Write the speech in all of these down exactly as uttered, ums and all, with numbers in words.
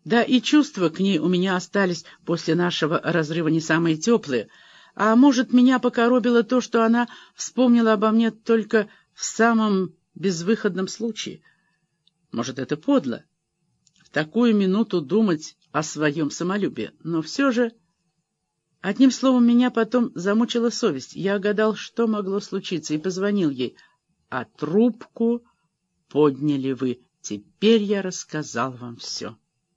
Да и чувства к ней у меня остались после нашего разрыва не самые теплые. А может, меня покоробило то, что она вспомнила обо мне только в самом безвыходном случае. Может, это подло, в такую минуту думать о своем самолюбии, но все же... Одним словом, меня потом замучила совесть. Я гадал, что могло случиться, и позвонил ей. А трубку подняли вы. Теперь я рассказал вам все.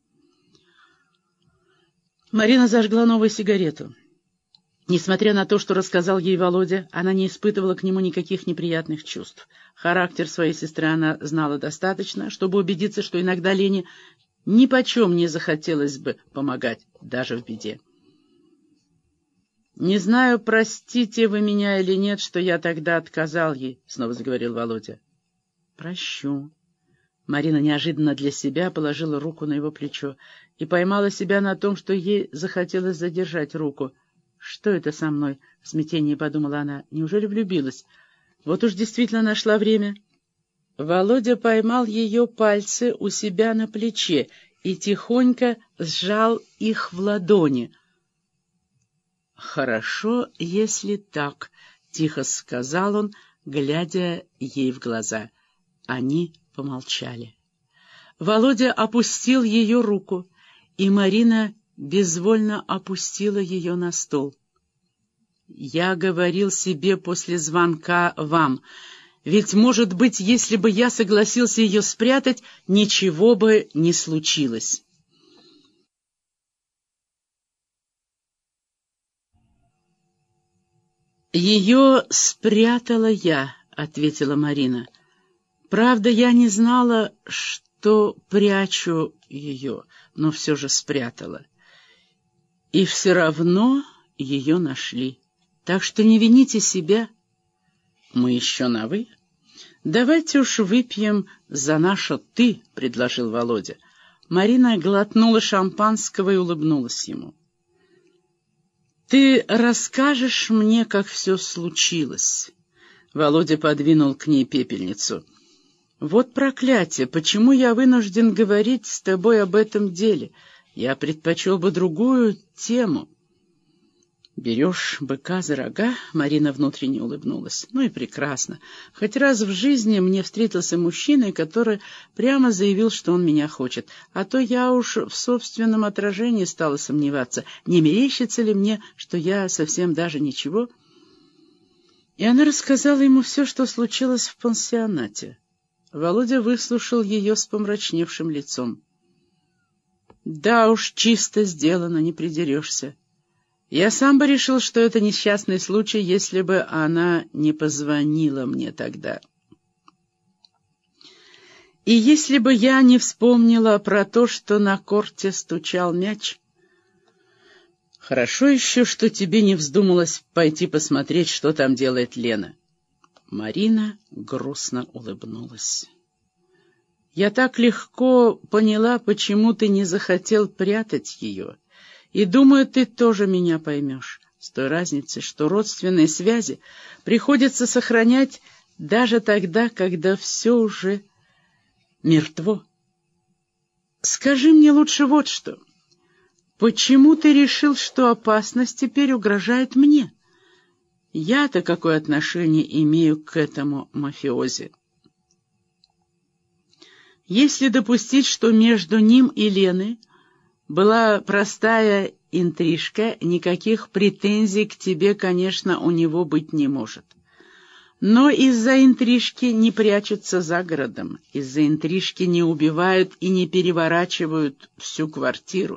Марина зажгла новую сигарету. Несмотря на то, что рассказал ей Володя, она не испытывала к нему никаких неприятных чувств. Характер своей сестры она знала достаточно, чтобы убедиться, что иногда Лене нипочем не захотелось бы помогать, даже в беде. «Не знаю, простите вы меня или нет, что я тогда отказал ей», — снова заговорил Володя. «Прощу». Марина неожиданно для себя положила руку на его плечо и поймала себя на том, что ей захотелось задержать руку. «Что это со мной?» — в смятении подумала она. «Неужели влюбилась? Вот уж действительно нашла время». Володя поймал ее пальцы у себя на плече и тихонько сжал их в ладони. «Хорошо, если так», — тихо сказал он, глядя ей в глаза. Они помолчали. Володя опустил ее руку, и Марина безвольно опустила ее на стол. «Я говорил себе после звонка вам, ведь, может быть, если бы я согласился ее спрятать, ничего бы не случилось». «Ее спрятала я», — ответила Марина. «Правда, я не знала, что прячу ее, но все же спрятала. И все равно ее нашли. Так что не вините себя. Мы еще на «вы». Давайте уж выпьем за наше «ты», — предложил Володя. Марина глотнула шампанского и улыбнулась ему. «Ты расскажешь мне, как все случилось?» Володя подвинул к ней пепельницу. «Вот проклятие! Почему я вынужден говорить с тобой об этом деле? Я предпочел бы другую тему». «Берешь быка за рога?» — Марина внутренне улыбнулась. «Ну и прекрасно. Хоть раз в жизни мне встретился мужчина, который прямо заявил, что он меня хочет. А то я уж в собственном отражении стала сомневаться, не мерещится ли мне, что я совсем даже ничего». И она рассказала ему все, что случилось в пансионате. Володя выслушал ее с помрачневшим лицом. «Да уж, чисто сделано, не придерешься. Я сам бы решил, что это несчастный случай, если бы она не позвонила мне тогда. И если бы я не вспомнила про то, что на корте стучал мяч. Хорошо еще, что тебе не вздумалось пойти посмотреть, что там делает Лена». Марина грустно улыбнулась. «Я так легко поняла, почему ты не захотел прятать ее. И думаю, ты тоже меня поймешь, с той разницей, что родственные связи приходится сохранять даже тогда, когда все уже мертво. Скажи мне лучше вот что. Почему ты решил, что опасность теперь угрожает мне? Я-то какое отношение имею к этому мафиози? Если допустить, что между ним и Леной была простая интрижка, никаких претензий к тебе, конечно, у него быть не может. Но из-за интрижки не прячутся за городом, из-за интрижки не убивают и не переворачивают всю квартиру.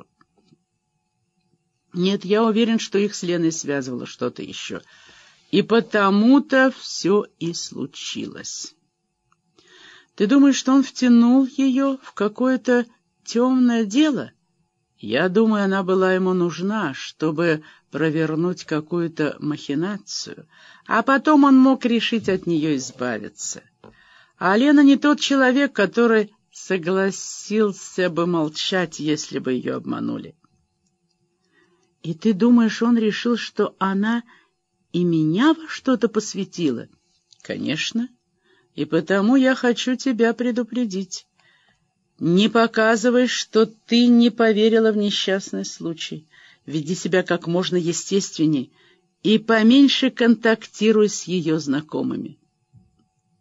Нет, я уверен, что их с Леной связывало что-то еще. И потому-то все и случилось. Ты думаешь, что он втянул ее в какое-то темное дело? Я думаю, она была ему нужна, чтобы провернуть какую-то махинацию, а потом он мог решить от нее избавиться. А Лена не тот человек, который согласился бы молчать, если бы ее обманули. И ты думаешь, он решил, что она и меня во что-то посвятила? Конечно. И потому я хочу тебя предупредить. Не показывай, что ты не поверила в несчастный случай. Веди себя как можно естественней и поменьше контактируй с ее знакомыми.